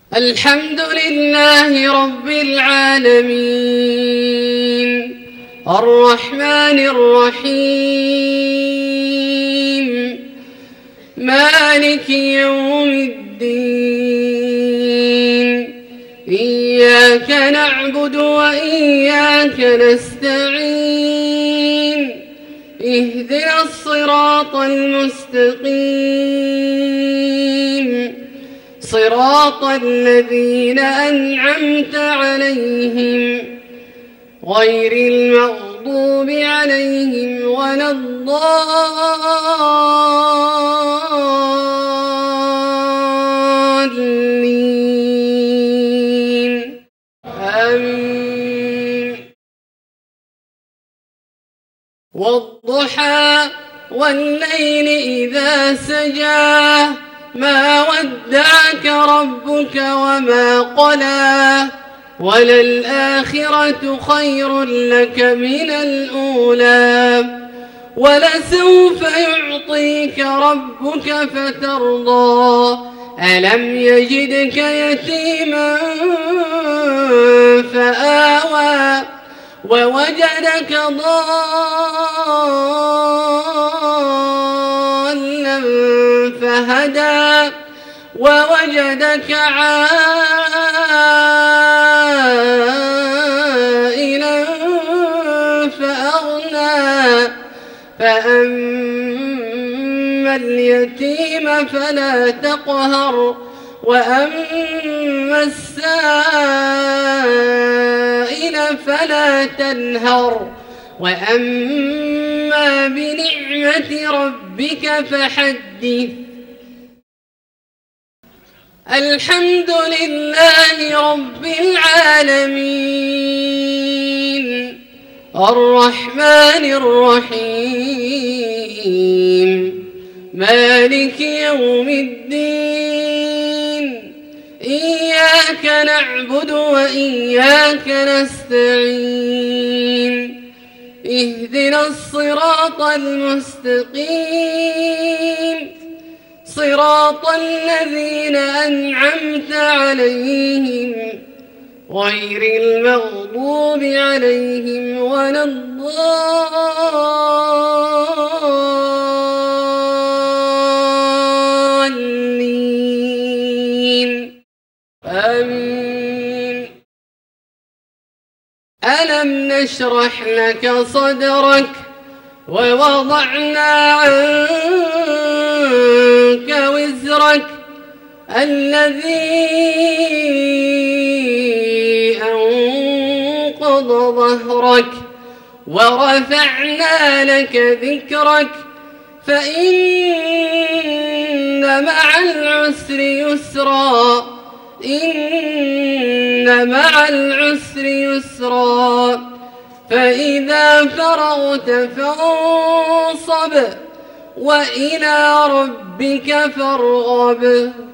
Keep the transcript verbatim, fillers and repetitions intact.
الحمد لله رب العالمين الرحمن الرحيم مالك يوم الدين إياك نعبد وإياك نستعين اهدنا الصراط المستقيم صراط الذين أنعمت عليهم غير المغضوب عليهم ولا الضالين آمين. والضحى والليل إذا سجى ما ودعك ربك وما قلى وللآخرة خير لك من الأولى ولسوف يعطيك ربك فترضى ألم يجدك يتيما فآوى ووجدك ضالا فهدى ووجدك عائلا فأغنى فأما اليتيم فلا تقهر وأما السائل فلا تنهر وأما بنعمة ربك فحدث. الحمد لله رب العالمين الرحمن الرحيم مالك يوم الدين إياك نعبد وإياك نستعين اهدنا الصراط المستقيم صراط الذين أنعمت عليهم غير المغضوب عليهم ولا الضالين آمين. ألم نشرح لك صدرك ووضعنا عنك وزرك الذي أنقض ظهرك ورفعنا لك ذكرك فإن مع العسر يسرا إن مع العسر يسرا فإذا فرغت فانصب وإلى ربك فارغب.